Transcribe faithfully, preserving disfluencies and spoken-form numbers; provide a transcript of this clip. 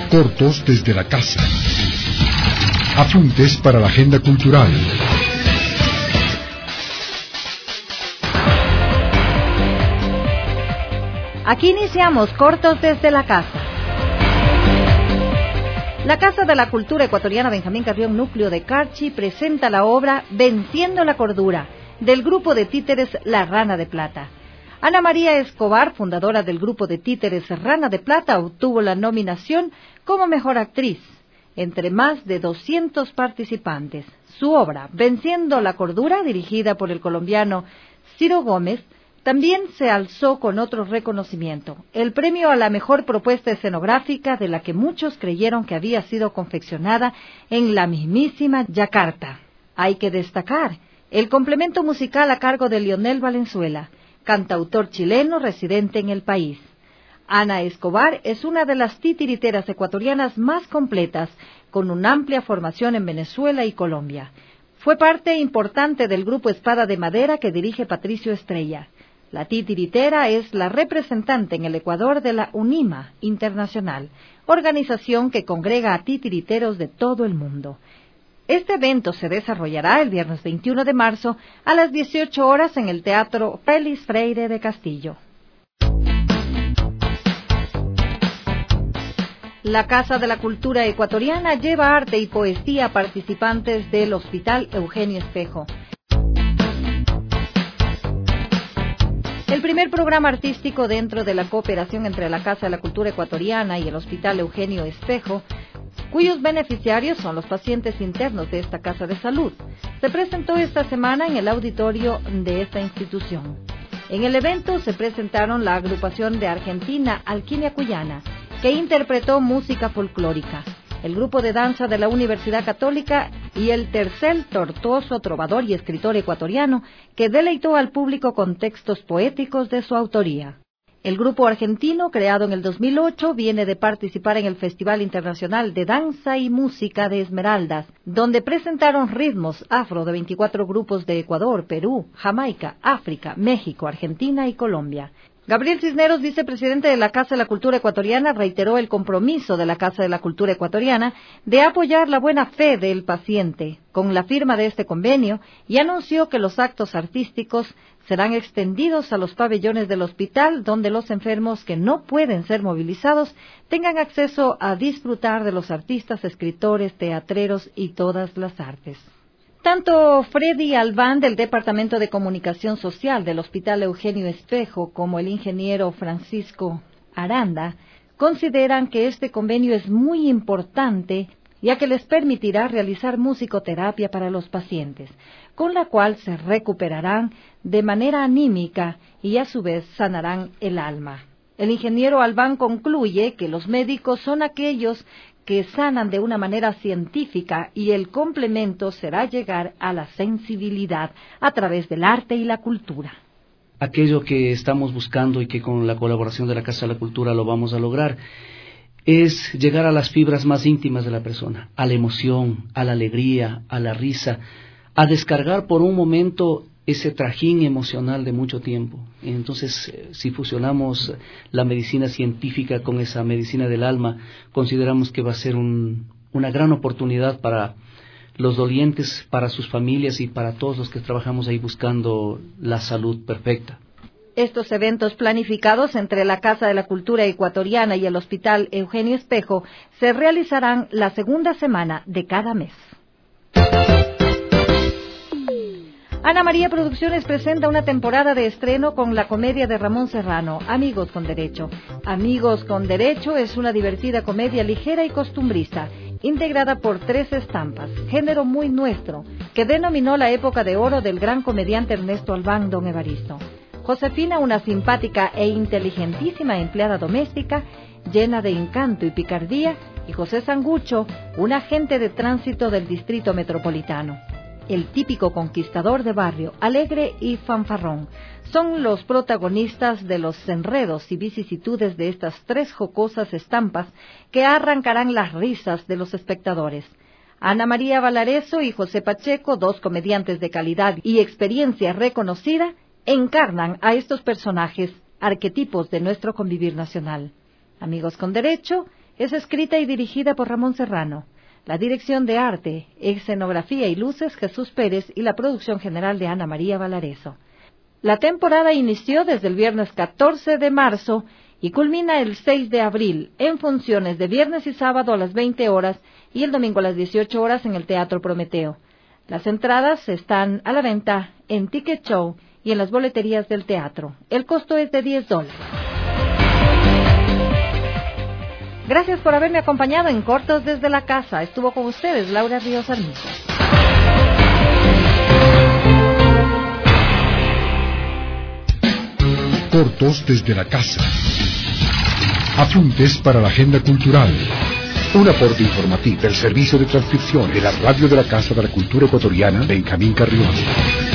cortos desde la casa. Apuntes para la agenda cultural. Aquí iniciamos Cortos desde la casa. La Casa de la Cultura Ecuatoriana Benjamín Carrión, núcleo de Carchi, presenta la obra Venciendo la Cordura, del grupo de títeres La Rana de Plata. Ana María Escobar, fundadora del grupo de títeres Rana de Plata, obtuvo la nominación como mejor actriz, entre más de doscientos participantes. Su obra, Venciendo la Cordura, dirigida por el colombiano Ciro Gómez, también se alzó con otro reconocimiento, el premio a la mejor propuesta escenográfica, de la que muchos creyeron que había sido confeccionada en la mismísima Yakarta. Hay que destacar el complemento musical a cargo de Lionel Valenzuela, cantautor chileno residente en el país. Ana Escobar es una de las titiriteras ecuatorianas más completas, con una amplia formación en Venezuela y Colombia. Fue parte importante del grupo Espada de Madera que dirige Patricio Estrella. La titiritera es la representante en el Ecuador de la UNIMA Internacional, organización que congrega a titiriteros de todo el mundo. Este evento se desarrollará el viernes veintiuno de marzo a las dieciocho horas en el Teatro Félix Freire de Castillo. La Casa de la Cultura Ecuatoriana lleva arte y poesía a participantes del Hospital Eugenio Espejo. El primer programa artístico dentro de la cooperación entre la Casa de la Cultura Ecuatoriana y el Hospital Eugenio Espejo, cuyos beneficiarios son los pacientes internos de esta casa de salud, se presentó esta semana en el auditorio de esta institución. En el evento se presentaron la agrupación de Argentina Alquimia Cuyana, que interpretó música folclórica, el grupo de danza de la Universidad Católica y el Tercel Tortuoso, trovador y escritor ecuatoriano, que deleitó al público con textos poéticos de su autoría. El grupo argentino, creado en el dos mil ocho, viene de participar en el Festival Internacional de Danza y Música de Esmeraldas, donde presentaron ritmos afro de veinticuatro grupos de Ecuador, Perú, Jamaica, África, México, Argentina y Colombia. Gabriel Cisneros, vicepresidente de la Casa de la Cultura Ecuatoriana, reiteró el compromiso de la Casa de la Cultura Ecuatoriana de apoyar la buena fe del paciente con la firma de este convenio y anunció que los actos artísticos serán extendidos a los pabellones del hospital, donde los enfermos que no pueden ser movilizados tengan acceso a disfrutar de los artistas, escritores, teatreros y todas las artes. Tanto Freddy Albán, del Departamento de Comunicación Social del Hospital Eugenio Espejo, como el ingeniero Francisco Aranda, consideran que este convenio es muy importante, ya que les permitirá realizar musicoterapia para los pacientes, con la cual se recuperarán de manera anímica y a su vez sanarán el alma. El ingeniero Albán concluye que los médicos son aquellos que sanan de una manera científica y el complemento será llegar a la sensibilidad a través del arte y la cultura. Aquello que estamos buscando y que con la colaboración de la Casa de la Cultura lo vamos a lograr es llegar a las fibras más íntimas de la persona, a la emoción, a la alegría, a la risa, a descargar por un momento ese trajín emocional de mucho tiempo. Entonces, si fusionamos la medicina científica con esa medicina del alma, consideramos que va a ser un, una gran oportunidad para los dolientes, para sus familias y para todos los que trabajamos ahí buscando la salud perfecta. Estos eventos planificados entre la Casa de la Cultura Ecuatoriana y el Hospital Eugenio Espejo se realizarán la segunda semana de cada mes. Ana María Producciones presenta una temporada de estreno con la comedia de Ramón Serrano, Amigos con Derecho. Amigos con Derecho es una divertida comedia ligera y costumbrista, integrada por tres estampas, género muy nuestro, que denominó la época de oro del gran comediante Ernesto Albán, don Evaristo. Josefina, una simpática e inteligentísima empleada doméstica, llena de encanto y picardía, y José Sangucho, un agente de tránsito del Distrito Metropolitano. El típico conquistador de barrio, alegre y fanfarrón, son los protagonistas de los enredos y vicisitudes de estas tres jocosas estampas que arrancarán las risas de los espectadores. Ana María Valareso y José Pacheco, dos comediantes de calidad y experiencia reconocida, encarnan a estos personajes, arquetipos de nuestro convivir nacional. Amigos con Derecho Es escrita y dirigida por Ramón Serrano. La dirección de arte, escenografía y luces, Jesús Pérez, y la producción general de Ana María Valareso. La temporada inició desde el viernes catorce de marzo y culmina el seis de abril, en funciones de viernes y sábado a las veinte horas y el domingo a las dieciocho horas en el Teatro Prometeo. Las entradas están a la venta en Ticket Show y en las boleterías del teatro. El costo es de diez dólares. Gracias por haberme acompañado en Cortos desde la Casa. Estuvo con ustedes Laura Ríos Armijo. Cortos desde la Casa. Apuntes para la agenda cultural. Un aporte informativo del servicio de transcripción de la radio de la Casa de la Cultura Ecuatoriana, Benjamín Carrión.